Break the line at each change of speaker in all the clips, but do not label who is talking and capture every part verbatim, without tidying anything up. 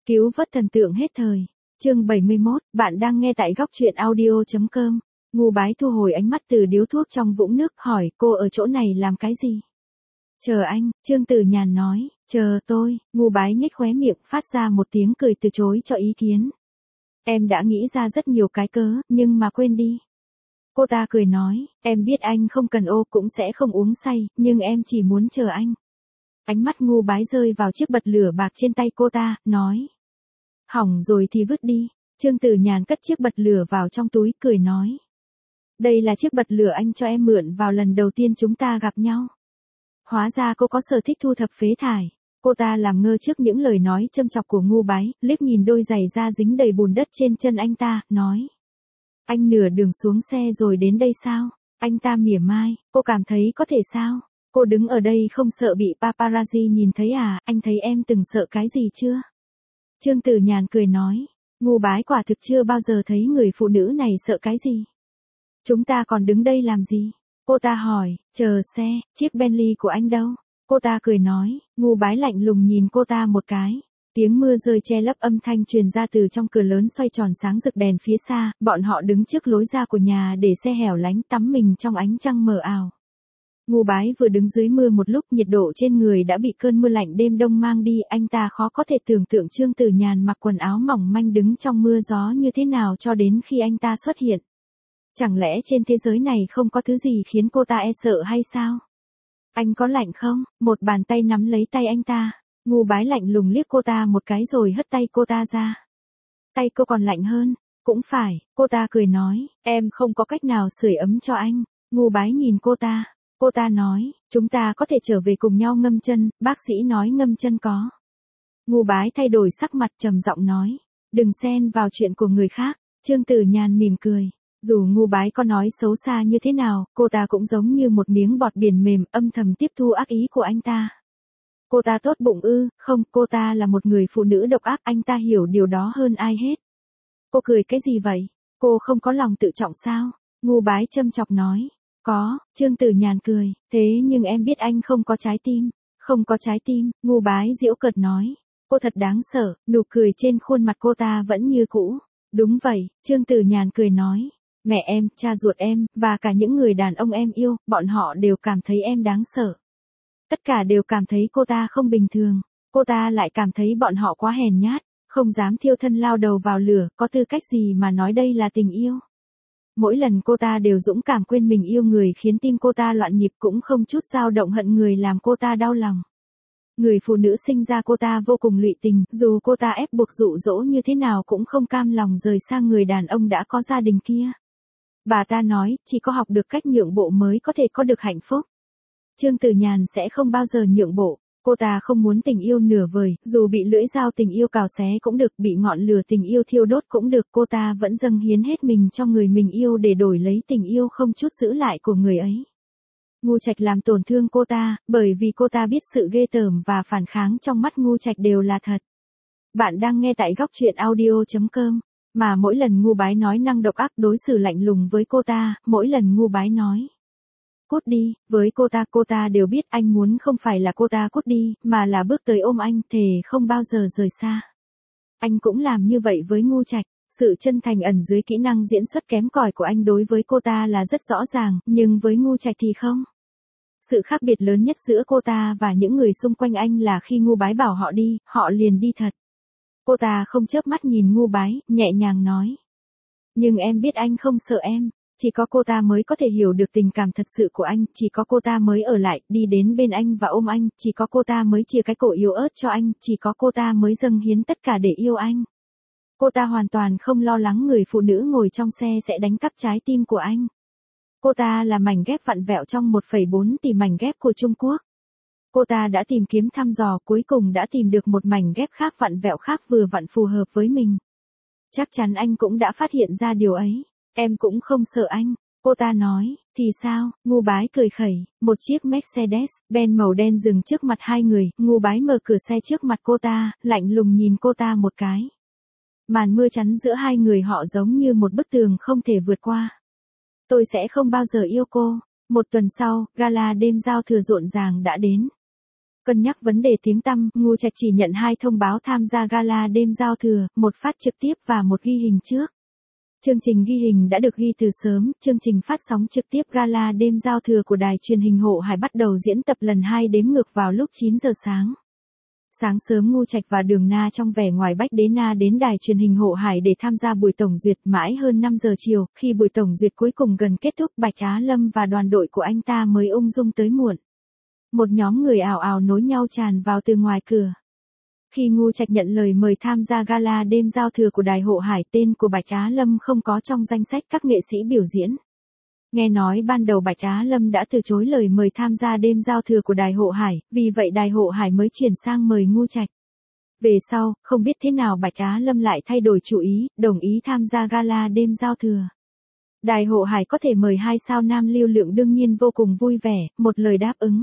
Cứu vớt thần tượng hết thời. Chương bảy mươi mốt, bạn đang nghe tại góc truyện audio.com. Ngu Bái thu hồi ánh mắt từ điếu thuốc trong vũng nước, hỏi, cô ở chỗ này làm cái gì? Chờ anh, Trương Tử Nhàn nói, chờ tôi. Ngu Bái nhếch khóe miệng, phát ra một tiếng cười từ chối cho ý kiến. Em đã nghĩ ra rất nhiều cái cớ, nhưng mà quên đi. Cô ta cười nói, em biết anh không cần ô cũng sẽ không uống say, nhưng em chỉ muốn chờ anh. Ánh mắt Ngu Bái rơi vào chiếc bật lửa bạc trên tay cô ta, nói. Hỏng rồi thì vứt đi. Trương Tử Nhàn cất chiếc bật lửa vào trong túi, cười nói. Đây là chiếc bật lửa anh cho em mượn vào lần đầu tiên chúng ta gặp nhau. Hóa ra cô có sở thích thu thập phế thải. Cô ta làm ngơ trước những lời nói châm chọc của Ngu Bái, liếc nhìn đôi giày da dính đầy bùn đất trên chân anh ta, nói. Anh nửa đường xuống xe rồi đến đây sao? Anh ta mỉa mai, cô cảm thấy có thể sao? Cô đứng ở đây không sợ bị paparazzi nhìn thấy à, anh thấy em từng sợ cái gì chưa? Trương Tử Nhàn cười nói, Ngu Bái quả thực chưa bao giờ thấy người phụ nữ này sợ cái gì. Chúng ta còn đứng đây làm gì? Cô ta hỏi, chờ xe, chiếc Bentley của anh đâu? Cô ta cười nói, Ngu Bái lạnh lùng nhìn cô ta một cái. Tiếng mưa rơi che lấp âm thanh truyền ra từ trong cửa lớn xoay tròn sáng rực đèn phía xa, bọn họ đứng trước lối ra của nhà để xe hẻo lánh tắm mình trong ánh trăng mờ ảo. Ngu Bái vừa đứng dưới mưa một lúc, nhiệt độ trên người đã bị cơn mưa lạnh đêm đông mang đi, anh ta khó có thể tưởng tượng Trương Tử Nhàn mặc quần áo mỏng manh đứng trong mưa gió như thế nào cho đến khi anh ta xuất hiện. Chẳng lẽ trên thế giới này không có thứ gì khiến cô ta e sợ hay sao? Anh có lạnh không? Một bàn tay nắm lấy tay anh ta. Ngu Bái lạnh lùng liếc cô ta một cái rồi hất tay cô ta ra. Tay cô còn lạnh hơn. Cũng phải, cô ta cười nói, em không có cách nào sưởi ấm cho anh. Ngu Bái nhìn cô ta. Cô ta nói, chúng ta có thể trở về cùng nhau ngâm chân, bác sĩ nói ngâm chân có. Ngu Bái thay đổi sắc mặt trầm giọng nói, đừng xen vào chuyện của người khác. Trương Tử Nhàn mỉm cười. Dù Ngu Bái có nói xấu xa như thế nào, cô ta cũng giống như một miếng bọt biển mềm, âm thầm tiếp thu ác ý của anh ta. Cô ta tốt bụng ư? Không, cô ta là một người phụ nữ độc ác, anh ta hiểu điều đó hơn ai hết. Cô cười cái gì vậy? Cô không có lòng tự trọng sao? Ngu Bái châm chọc nói. Có, Trương Tử Nhàn cười, thế nhưng em biết anh không có trái tim. Không có trái tim, Ngu Bái giễu cợt nói. Cô thật đáng sợ, nụ cười trên khuôn mặt cô ta vẫn như cũ. Đúng vậy, Trương Tử Nhàn cười nói. Mẹ em, cha ruột em, và cả những người đàn ông em yêu, bọn họ đều cảm thấy em đáng sợ. Tất cả đều cảm thấy cô ta không bình thường. Cô ta lại cảm thấy bọn họ quá hèn nhát, không dám thiêu thân lao đầu vào lửa, có tư cách gì mà nói đây là tình yêu. Mỗi lần cô ta đều dũng cảm quên mình yêu người, khiến tim cô ta loạn nhịp, cũng không chút dao động hận người làm cô ta đau lòng. Người phụ nữ sinh ra cô ta vô cùng lụy tình, dù cô ta ép buộc dụ dỗ như thế nào cũng không cam lòng rời sang người đàn ông đã có gia đình kia. Bà ta nói, chỉ có học được cách nhượng bộ mới có thể có được hạnh phúc. Trương Tử Nhàn sẽ không bao giờ nhượng bộ. Cô ta không muốn tình yêu nửa vời, dù bị lưỡi dao tình yêu cào xé cũng được, bị ngọn lửa tình yêu thiêu đốt cũng được, cô ta vẫn dâng hiến hết mình cho người mình yêu để đổi lấy tình yêu không chút giữ lại của người ấy. Ngu Trạch làm tổn thương cô ta, bởi vì cô ta biết sự ghê tởm và phản kháng trong mắt Ngu Trạch đều là thật. Bạn đang nghe tại góc truyện audio.com. Mà mỗi lần Ngu Bái nói năng độc ác, đối xử lạnh lùng với cô ta, mỗi lần Ngu Bái nói. Cút đi, với cô ta, cô ta đều biết anh muốn không phải là cô ta cút đi, mà là bước tới ôm anh, thề không bao giờ rời xa. Anh cũng làm như vậy với Ngu Trạch, sự chân thành ẩn dưới kỹ năng diễn xuất kém cỏi của anh đối với cô ta là rất rõ ràng, nhưng với Ngu Trạch thì không. Sự khác biệt lớn nhất giữa cô ta và những người xung quanh anh là khi Ngu Bái bảo họ đi, họ liền đi thật. Cô ta không chớp mắt nhìn Ngu Bái, nhẹ nhàng nói. Nhưng em biết anh không sợ em. Chỉ có cô ta mới có thể hiểu được tình cảm thật sự của anh, chỉ có cô ta mới ở lại, đi đến bên anh và ôm anh, chỉ có cô ta mới chia cái cổ yếu ớt cho anh, chỉ có cô ta mới dâng hiến tất cả để yêu anh. Cô ta hoàn toàn không lo lắng người phụ nữ ngồi trong xe sẽ đánh cắp trái tim của anh. Cô ta là mảnh ghép vặn vẹo trong một phẩy bốn tỷ mảnh ghép của Trung Quốc. Cô ta đã tìm kiếm thăm dò, cuối cùng đã tìm được một mảnh ghép khác vặn vẹo khác vừa vặn phù hợp với mình. Chắc chắn anh cũng đã phát hiện ra điều ấy. Em cũng không sợ anh, cô ta nói, thì sao? Ngu Bái cười khẩy, một chiếc Mercedes-Benz màu đen dừng trước mặt hai người, Ngu Bái mở cửa xe trước mặt cô ta, lạnh lùng nhìn cô ta một cái. Màn mưa chắn giữa hai người họ giống như một bức tường không thể vượt qua. Tôi sẽ không bao giờ yêu cô. Một tuần sau, gala đêm giao thừa rộn ràng đã đến. Cân nhắc vấn đề tiếng tăm, Ngu Trạch chỉ nhận hai thông báo tham gia gala đêm giao thừa, một phát trực tiếp và một ghi hình trước. Chương trình ghi hình đã được ghi từ sớm, chương trình phát sóng trực tiếp gala đêm giao thừa của đài truyền hình Hộ Hải bắt đầu diễn tập lần hai đếm ngược vào lúc chín giờ sáng. Sáng sớm Ngu Trạch và Đường Na trong vẻ ngoài Bách Đế Na đến đài truyền hình Hộ Hải để tham gia buổi tổng duyệt mãi hơn năm giờ chiều, khi buổi tổng duyệt cuối cùng gần kết thúc Bạch Á Lâm và đoàn đội của anh ta mới ung dung tới muộn. Một nhóm người ào ào nối nhau tràn vào từ ngoài cửa. Khi Ngu Trạch nhận lời mời tham gia gala đêm giao thừa của đài Hộ Hải, tên của Bạch Á Lâm không có trong danh sách các nghệ sĩ biểu diễn. Nghe nói ban đầu Bạch Á Lâm đã từ chối lời mời tham gia đêm giao thừa của đài Hộ Hải, vì vậy đài Hộ Hải mới chuyển sang mời Ngu Trạch. Về sau, không biết thế nào Bạch Á Lâm lại thay đổi chủ ý, đồng ý tham gia gala đêm giao thừa. Đài Hộ Hải có thể mời hai sao nam lưu lượng đương nhiên vô cùng vui vẻ, một lời đáp ứng.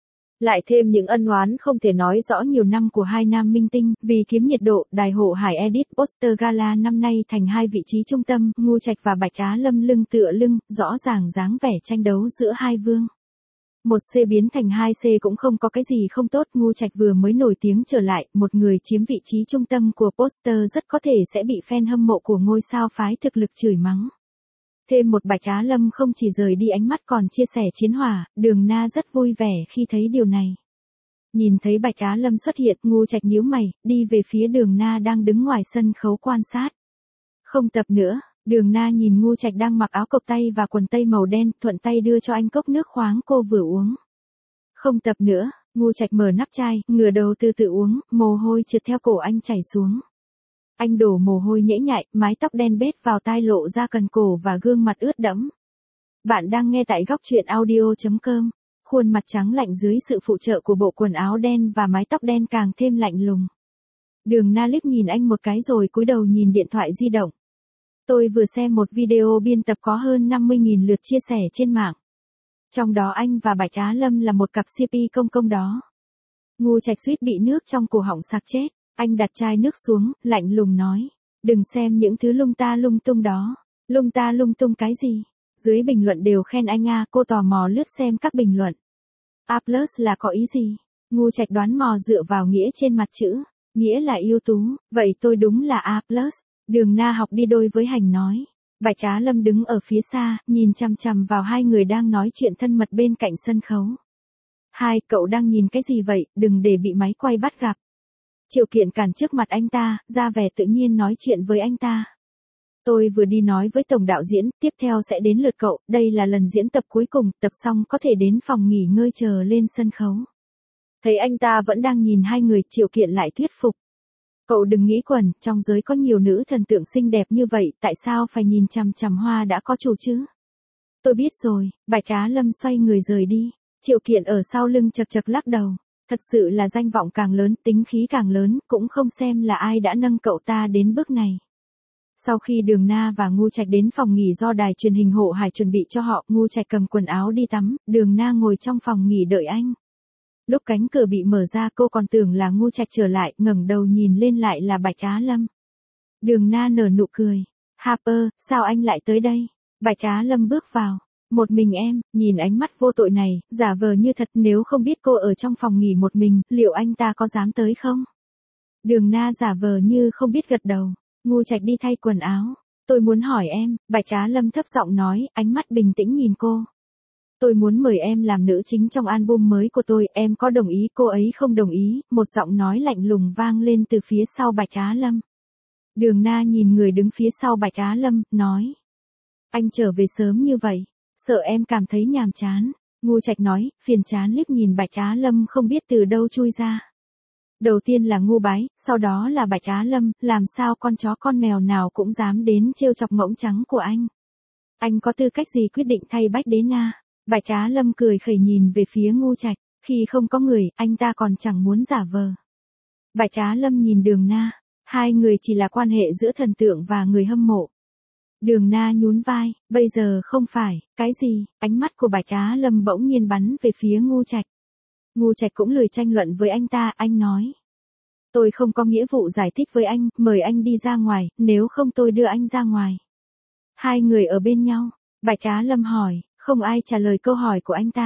Lại thêm những ân oán không thể nói rõ nhiều năm của hai nam minh tinh, vì kiếm nhiệt độ, đài Hộ Hải edit poster gala năm nay thành hai vị trí trung tâm, Ngu Trạch và Bạch Á Lâm lưng tựa lưng, rõ ràng dáng vẻ tranh đấu giữa hai vương. Một C biến thành hai C cũng không có cái gì không tốt, Ngu Trạch vừa mới nổi tiếng trở lại, một người chiếm vị trí trung tâm của poster rất có thể sẽ bị fan hâm mộ của ngôi sao phái thực lực chửi mắng. Thêm một Bạch Á Lâm không chỉ rời đi ánh mắt còn chia sẻ chiến hỏa, Đường Na rất vui vẻ khi thấy điều này. Nhìn thấy Bạch Á Lâm xuất hiện, Ngu Trạch nhíu mày, đi về phía Đường Na đang đứng ngoài sân khấu quan sát. Không tập nữa, Đường Na nhìn Ngu Trạch đang mặc áo cộc tay và quần tây màu đen, thuận tay đưa cho anh cốc nước khoáng cô vừa uống. Không tập nữa, Ngu Trạch mở nắp chai, ngửa đầu từ từ uống, mồ hôi trượt theo cổ anh chảy xuống. Anh đổ mồ hôi nhễ nhại, mái tóc đen bết vào tai lộ ra cần cổ và gương mặt ướt đẫm. Bạn đang nghe tại góc truyện audio chấm com. Khuôn mặt trắng lạnh dưới sự phụ trợ của bộ quần áo đen và mái tóc đen càng thêm lạnh lùng. Đường Na liếc nhìn anh một cái rồi cúi đầu nhìn điện thoại di động. Tôi vừa xem một video biên tập có hơn năm mươi nghìn lượt chia sẻ trên mạng. Trong đó anh và Bạch Á Lâm là một cặp xê pê công công đó. Ngu Trạch suýt bị nước trong cổ họng sặc chết. Anh đặt chai nước xuống, lạnh lùng nói. Đừng xem những thứ lung ta lung tung đó. Lung ta lung tung cái gì? Dưới bình luận đều khen anh à, cô tò mò lướt xem các bình luận. A plus là có ý gì? Ngu Trạch đoán mò dựa vào nghĩa trên mặt chữ. Nghĩa là ưu tú, vậy tôi đúng là A plus. Đường Na học đi đôi với hành nói. Bạch Á Lâm đứng ở phía xa, nhìn chằm chằm vào hai người đang nói chuyện thân mật bên cạnh sân khấu. Hai, cậu đang nhìn cái gì vậy, đừng để bị máy quay bắt gặp. Triệu Kiện cản trước mặt anh ta, ra vẻ tự nhiên nói chuyện với anh ta. Tôi vừa đi nói với tổng đạo diễn, tiếp theo sẽ đến lượt cậu, đây là lần diễn tập cuối cùng, tập xong có thể đến phòng nghỉ ngơi chờ lên sân khấu. Thấy anh ta vẫn đang nhìn hai người, Triệu Kiện lại thuyết phục. Cậu đừng nghĩ quẩn, trong giới có nhiều nữ thần tượng xinh đẹp như vậy, tại sao phải nhìn chằm chằm hoa đã có chủ chứ? Tôi biết rồi, Bạch Á Lâm xoay người rời đi, Triệu Kiện ở sau lưng chật chật lắc đầu. Thật sự là danh vọng càng lớn, tính khí càng lớn, cũng không xem là ai đã nâng cậu ta đến bước này. Sau khi Đường Na và Ngu Trạch đến phòng nghỉ do đài truyền hình Hộ Hải chuẩn bị cho họ, Ngu Trạch cầm quần áo đi tắm, Đường Na ngồi trong phòng nghỉ đợi anh. Lúc cánh cửa bị mở ra cô còn tưởng là Ngu Trạch trở lại, ngẩng đầu nhìn lên lại là Bạch Á Lâm. Đường Na nở nụ cười. Harper, sao anh lại tới đây? Bạch Á Lâm bước vào. Một mình em, nhìn ánh mắt vô tội này, giả vờ như thật, nếu không biết cô ở trong phòng nghỉ một mình, liệu anh ta có dám tới không? Đường Na giả vờ như không biết gật đầu. Ngu Trạch đi thay quần áo. Tôi muốn hỏi em, Bạch Á Lâm thấp giọng nói, ánh mắt bình tĩnh nhìn cô. Tôi muốn mời em làm nữ chính trong album mới của tôi, em có đồng ý? Cô ấy không đồng ý, một giọng nói lạnh lùng vang lên từ phía sau Bạch Á Lâm. Đường Na nhìn người đứng phía sau Bạch Á Lâm, nói. Anh trở về sớm như vậy. Sợ em cảm thấy nhàm chán. Ngu Trạch nói, phiền chán liếc nhìn Bạch Á Lâm không biết từ đâu chui ra. Đầu tiên là Ngu Bái, sau đó là Bạch Á Lâm, làm sao con chó con mèo nào cũng dám đến trêu chọc ngỗng trắng của anh. Anh có tư cách gì quyết định thay Bách Đế Na? Bạch Á Lâm cười khẩy nhìn về phía Ngu Trạch, khi không có người, anh ta còn chẳng muốn giả vờ. Bạch Á Lâm nhìn Đường Na, hai người chỉ là quan hệ giữa thần tượng và người hâm mộ. Đường Na nhún vai, bây giờ không phải, cái gì? Ánh mắt của Bạch Á Lâm bỗng nhiên bắn về phía Ngu Trạch. Ngu Trạch cũng lười tranh luận với anh ta, anh nói. Tôi không có nghĩa vụ giải thích với anh, mời anh đi ra ngoài, nếu không tôi đưa anh ra ngoài. Hai người ở bên nhau, Bạch Á Lâm hỏi, không ai trả lời câu hỏi của anh ta.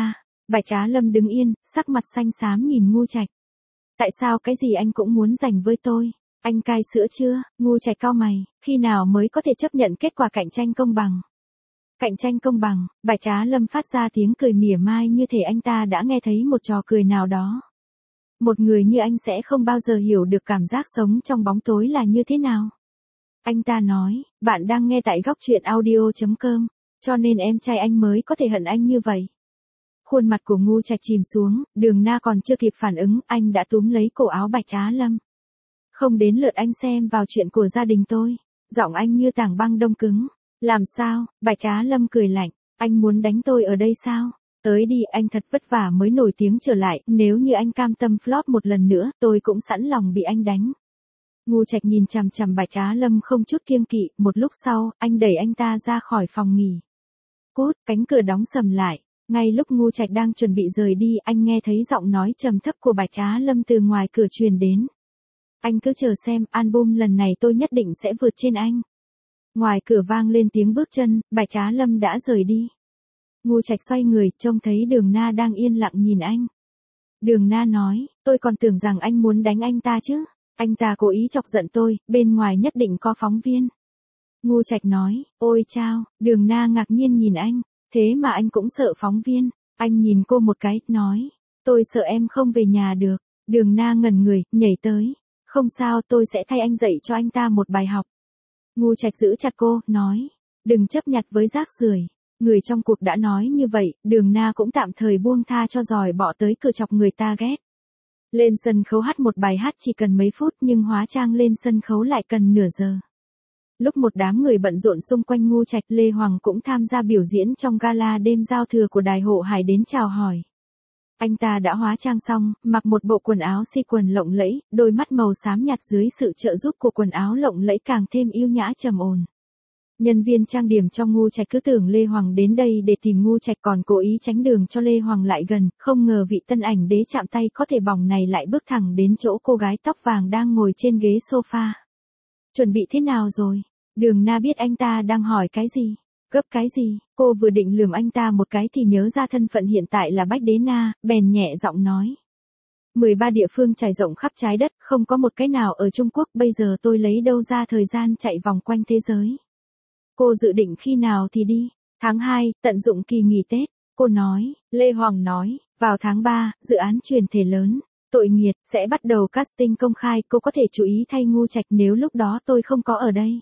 Bạch Á Lâm đứng yên, sắc mặt xanh xám nhìn Ngu Trạch. Tại sao cái gì anh cũng muốn giành với tôi? Anh cai sữa chưa? Ngu Trạch cau mày, khi nào mới có thể chấp nhận kết quả cạnh tranh công bằng? Cạnh tranh công bằng, Bạch Á Lâm phát ra tiếng cười mỉa mai như thể anh ta đã nghe thấy một trò cười nào đó. Một người như anh sẽ không bao giờ hiểu được cảm giác sống trong bóng tối là như thế nào. Anh ta nói, bạn đang nghe tại góc truyện audio chấm com, cho nên em trai anh mới có thể hận anh như vậy. Khuôn mặt của Ngu Trạch chìm xuống, Đường Na còn chưa kịp phản ứng, anh đã túm lấy cổ áo Bạch Á Lâm. Không đến lượt anh xem vào chuyện của gia đình tôi. Giọng anh như tảng băng đông cứng. Làm sao? Bạch Á Lâm cười lạnh. Anh muốn đánh tôi ở đây sao? Tới đi, anh thật vất vả mới nổi tiếng trở lại, nếu như anh cam tâm flop một lần nữa, tôi cũng sẵn lòng bị anh đánh. Ngu Trạch nhìn chằm chằm Bạch Á Lâm không chút kiêng kỵ, một lúc sau, anh đẩy anh ta ra khỏi phòng nghỉ. Cút, cánh cửa đóng sầm lại. Ngay lúc Ngu Trạch đang chuẩn bị rời đi, anh nghe thấy giọng nói trầm thấp của Bạch Á Lâm từ ngoài cửa truyền đến. Anh cứ chờ xem, album lần này tôi nhất định sẽ vượt trên anh. Ngoài cửa vang lên tiếng bước chân, Bạch Á Lâm đã rời đi. Ngu Trạch xoay người, trông thấy Đường Na đang yên lặng nhìn anh. Đường Na nói, tôi còn tưởng rằng anh muốn đánh anh ta chứ. Anh ta cố ý chọc giận tôi, bên ngoài nhất định có phóng viên. Ngu Trạch nói, ôi chao, Đường Na ngạc nhiên nhìn anh, thế mà anh cũng sợ phóng viên. Anh nhìn cô một cái, nói, tôi sợ em không về nhà được. Đường Na ngẩn người, nhảy tới. Không sao, tôi sẽ thay anh dạy cho anh ta một bài học. Ngu Trạch giữ chặt cô, nói, đừng chấp nhặt với rác rưởi. Người trong cuộc đã nói như vậy, Đường Na cũng tạm thời buông tha cho giỏi bọ tới cửa chọc người ta ghét. Lên sân khấu hát một bài hát chỉ cần mấy phút nhưng hóa trang lên sân khấu lại cần nửa giờ. Lúc một đám người bận rộn xung quanh Ngu Trạch, Lê Hoàng cũng tham gia biểu diễn trong gala đêm giao thừa của Đài Hộ Hải đến chào hỏi. Anh ta đã hóa trang xong, mặc một bộ quần áo si quần lộng lẫy, đôi mắt màu xám nhạt dưới sự trợ giúp của quần áo lộng lẫy càng thêm yêu nhã trầm ổn. Nhân viên trang điểm cho Ngu Trạch cứ tưởng Lê Hoàng đến đây để tìm Ngu Trạch, còn cố ý tránh đường cho Lê Hoàng lại gần, không ngờ vị tân ảnh đế chạm tay có thể bỏng này lại bước thẳng đến chỗ cô gái tóc vàng đang ngồi trên ghế sofa. Chuẩn bị thế nào rồi? Đường Na biết anh ta đang hỏi cái gì. Gấp cái gì? Cô vừa định lườm anh ta một cái thì nhớ ra thân phận hiện tại là Bách Đế Na, bèn nhẹ giọng nói. mười ba địa phương trải rộng khắp trái đất, không có một cái nào ở Trung Quốc, bây giờ tôi lấy đâu ra thời gian chạy vòng quanh thế giới. Cô dự định khi nào thì đi? Tháng hai, tận dụng kỳ nghỉ Tết. Cô nói, Lê Hoàng nói, vào tháng ba, dự án truyền thể lớn, tội nghiệt, sẽ bắt đầu casting công khai, cô có thể chú ý thay Ngu Trạch nếu lúc đó tôi không có ở đây.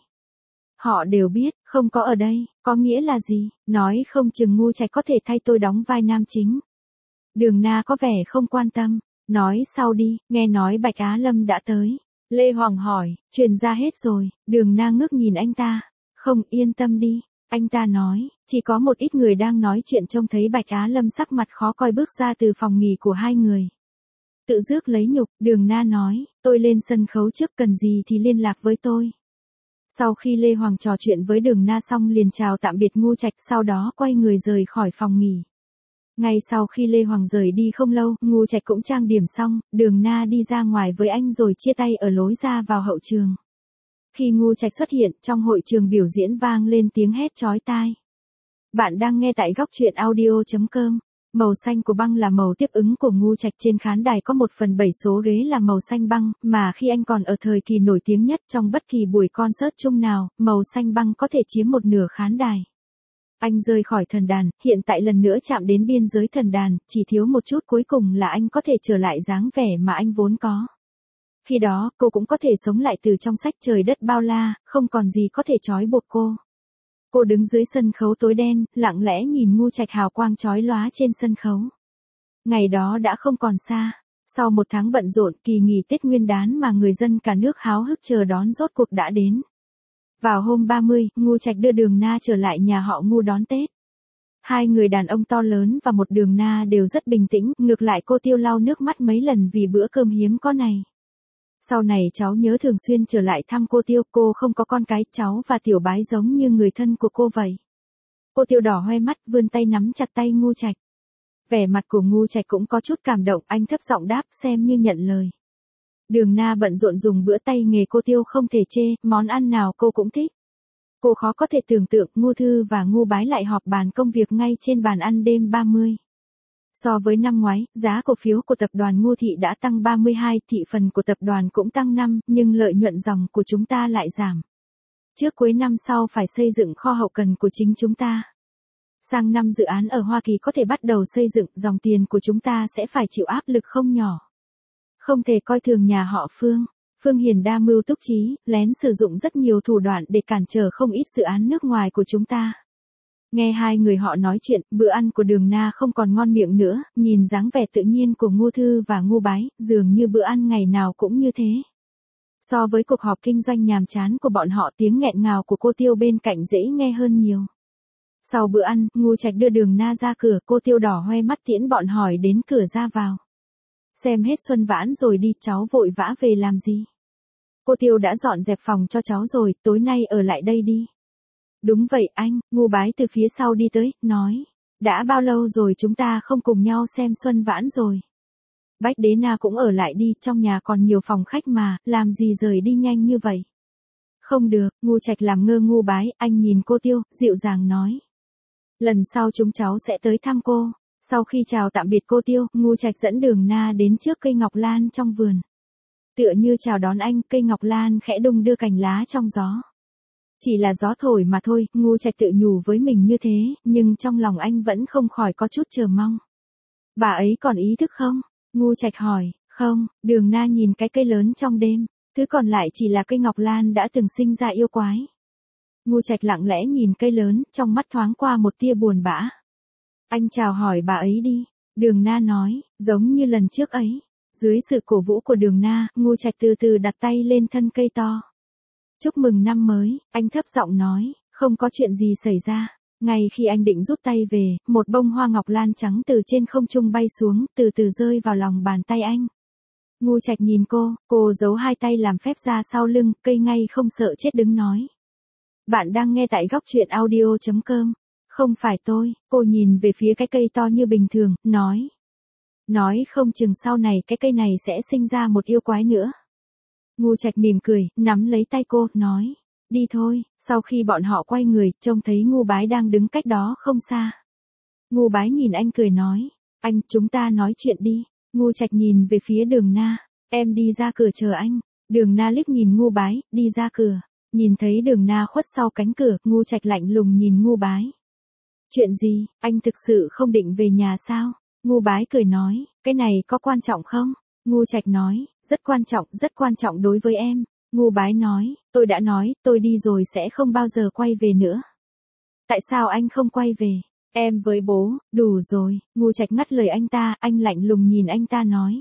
Họ đều biết, không có ở đây, có nghĩa là gì? Nói không chừng Ngu Trạch có thể thay tôi đóng vai nam chính. Đường Na có vẻ không quan tâm, nói sau đi, nghe nói Bạch Á Lâm đã tới. Lê Hoàng hỏi, truyền ra hết rồi, Đường Na ngước nhìn anh ta. Không, yên tâm đi, anh ta nói, chỉ có một ít người đang nói chuyện trông thấy Bạch Á Lâm sắc mặt khó coi bước ra từ phòng nghỉ của hai người. Tự rước lấy nhục, Đường Na nói, tôi lên sân khấu trước, cần gì thì liên lạc với tôi. Sau khi Lê Hoàng trò chuyện với Đường Na xong liền chào tạm biệt Ngu Trạch, sau đó quay người rời khỏi phòng nghỉ. Ngay sau khi Lê Hoàng rời đi không lâu, Ngu Trạch cũng trang điểm xong, Đường Na đi ra ngoài với anh rồi chia tay ở lối ra vào hậu trường. Khi Ngu Trạch xuất hiện, trong hội trường biểu diễn vang lên tiếng hét chói tai. Bạn đang nghe tại góc truyện audio chấm com. Màu xanh của băng là màu tiếp ứng của Ngu Trạch, trên khán đài có một phần bảy số ghế là màu xanh băng, mà khi anh còn ở thời kỳ nổi tiếng nhất trong bất kỳ buổi concert chung nào, màu xanh băng có thể chiếm một nửa khán đài. Anh rời khỏi thần đàn, hiện tại lần nữa chạm đến biên giới thần đàn, chỉ thiếu một chút cuối cùng là anh có thể trở lại dáng vẻ mà anh vốn có. Khi đó, cô cũng có thể sống lại từ trong sách trời đất bao la, không còn gì có thể trói buộc cô. Cô đứng dưới sân khấu tối đen, lặng lẽ nhìn Ngu Trạch hào quang chói lóa trên sân khấu. Ngày đó đã không còn xa. Sau một tháng bận rộn, kỳ nghỉ Tết Nguyên đán mà người dân cả nước háo hức chờ đón rốt cuộc đã đến. Vào hôm ba mươi, Ngu Trạch đưa Đường Na trở lại nhà họ Ngu đón Tết. Hai người đàn ông to lớn và một Đường Na đều rất bình tĩnh, ngược lại cô Tiêu lau nước mắt mấy lần vì bữa cơm hiếm có này. Sau này cháu nhớ thường xuyên trở lại thăm cô Tiêu, cô không có con cái, cháu và Tiểu Bái giống như người thân của cô vậy. Cô Tiêu đỏ hoe mắt, vươn tay nắm chặt tay Ngu Trạch. Vẻ mặt của Ngu Trạch cũng có chút cảm động, anh thấp giọng đáp xem như nhận lời. Đường Na bận rộn dùng bữa tay nghề cô Tiêu không thể chê, món ăn nào cô cũng thích. Cô khó có thể tưởng tượng Ngu Thư và Ngu Bái lại họp bàn công việc ngay trên bàn ăn đêm ba mươi. So với năm ngoái, giá cổ phiếu của tập đoàn Ngô Thị đã tăng ba mươi hai, thị phần của tập đoàn cũng tăng năm, nhưng lợi nhuận dòng của chúng ta lại giảm. Trước cuối năm sau phải xây dựng kho hậu cần của chính chúng ta. Sang năm dự án ở Hoa Kỳ có thể bắt đầu xây dựng, dòng tiền của chúng ta sẽ phải chịu áp lực không nhỏ. Không thể coi thường nhà họ Phương. Phương Hiền đa mưu túc trí, lén sử dụng rất nhiều thủ đoạn để cản trở không ít dự án nước ngoài của chúng ta. Nghe hai người họ nói chuyện, bữa ăn của Đường Na không còn ngon miệng nữa, nhìn dáng vẻ tự nhiên của Ngô Thư và Ngô Bái, dường như bữa ăn ngày nào cũng như thế. So với cuộc họp kinh doanh nhàm chán của bọn họ, tiếng nghẹn ngào của cô Tiêu bên cạnh dễ nghe hơn nhiều. Sau bữa ăn, Ngô Trạch đưa Đường Na ra cửa, cô Tiêu đỏ hoe mắt tiễn bọn hỏi đến cửa ra vào. Xem hết Xuân Vãn rồi đi, cháu vội vã về làm gì? Cô Tiêu đã dọn dẹp phòng cho cháu rồi, tối nay ở lại đây đi. Đúng vậy anh, Ngô Bái từ phía sau đi tới, nói. Đã bao lâu rồi chúng ta không cùng nhau xem Xuân Vãn rồi. Bách Đế Na cũng ở lại đi, trong nhà còn nhiều phòng khách mà, làm gì rời đi nhanh như vậy. Không được, Ngô Trạch làm ngơ Ngô Bái, anh nhìn cô Tiêu, dịu dàng nói. Lần sau chúng cháu sẽ tới thăm cô. Sau khi chào tạm biệt cô Tiêu, Ngô Trạch dẫn Đường Na đến trước cây ngọc lan trong vườn. Tựa như chào đón anh, cây ngọc lan khẽ đung đưa cành lá trong gió. Chỉ là gió thổi mà thôi, Ngô Trạch tự nhủ với mình như thế, nhưng trong lòng anh vẫn không khỏi có chút chờ mong. Bà ấy còn ý thức không? Ngô Trạch hỏi. Không, Đường Na nhìn cái cây lớn trong đêm, thứ còn lại chỉ là cây ngọc lan đã từng sinh ra yêu quái. Ngô Trạch lặng lẽ nhìn cây lớn, trong mắt thoáng qua một tia buồn bã. Anh chào hỏi bà ấy đi. Đường Na nói, giống như lần trước ấy. Dưới sự cổ vũ của Đường Na, Ngô Trạch từ từ đặt tay lên thân cây to. Chúc mừng năm mới, anh thấp giọng nói, không có chuyện gì xảy ra. Ngay khi anh định rút tay về, một bông hoa ngọc lan trắng từ trên không trung bay xuống, từ từ rơi vào lòng bàn tay anh. Ngô Trạch nhìn cô, cô giấu hai tay làm phép ra sau lưng, cây ngay không sợ chết đứng nói. Bạn đang nghe tại góc truyện audio chấm com. Không phải tôi, cô nhìn về phía cái cây to như bình thường, nói. Nói không chừng sau này cái cây này sẽ sinh ra một yêu quái nữa. Ngô Trạch mỉm cười, nắm lấy tay cô, nói. Đi thôi, sau khi bọn họ quay người, trông thấy Ngô Bái đang đứng cách đó không xa. Ngô Bái nhìn anh cười nói. Anh, chúng ta nói chuyện đi. Ngô Trạch nhìn về phía Đường Na. Em đi ra cửa chờ anh. Đường Na liếc nhìn Ngô Bái, đi ra cửa. Nhìn thấy Đường Na khuất sau cánh cửa, Ngô Trạch lạnh lùng nhìn Ngô Bái. Chuyện gì, anh thực sự không định về nhà sao? Ngô Bái cười nói, cái này có quan trọng không? Ngô Trạch nói, rất quan trọng, rất quan trọng đối với em. Ngô Bái nói, tôi đã nói, tôi đi rồi sẽ không bao giờ quay về nữa. Tại sao anh không quay về? Em với bố, đủ rồi. Ngô Trạch ngắt lời anh ta, anh lạnh lùng nhìn anh ta nói.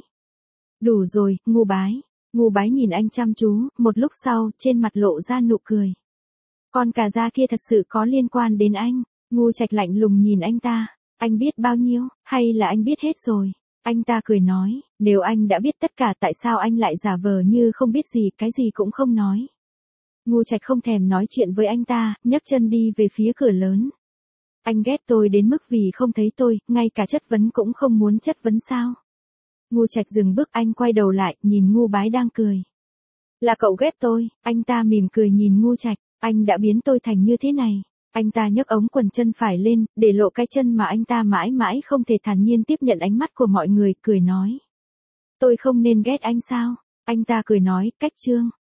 Đủ rồi, Ngô Bái. Ngô Bái nhìn anh chăm chú, một lúc sau, trên mặt lộ ra nụ cười. Con cà da kia thật sự có liên quan đến anh. Ngô Trạch lạnh lùng nhìn anh ta. Anh biết bao nhiêu, hay là anh biết hết rồi? Anh ta cười nói, nếu anh đã biết tất cả tại sao anh lại giả vờ như không biết gì, cái gì cũng không nói. Ngô Trạch không thèm nói chuyện với anh ta, nhấc chân đi về phía cửa lớn. Anh ghét tôi đến mức vì không thấy tôi, ngay cả chất vấn cũng không muốn chất vấn sao? Ngô Trạch dừng bước, anh quay đầu lại, nhìn Ngô Bái đang cười. Là cậu ghét tôi? Anh ta mỉm cười nhìn Ngô Trạch, anh đã biến tôi thành như thế này. Anh ta nhấc ống quần chân phải lên, để lộ cái chân mà anh ta mãi mãi không thể thản nhiên tiếp nhận ánh mắt của mọi người, cười nói. Tôi không nên ghét anh sao? Anh ta cười nói, cách trương.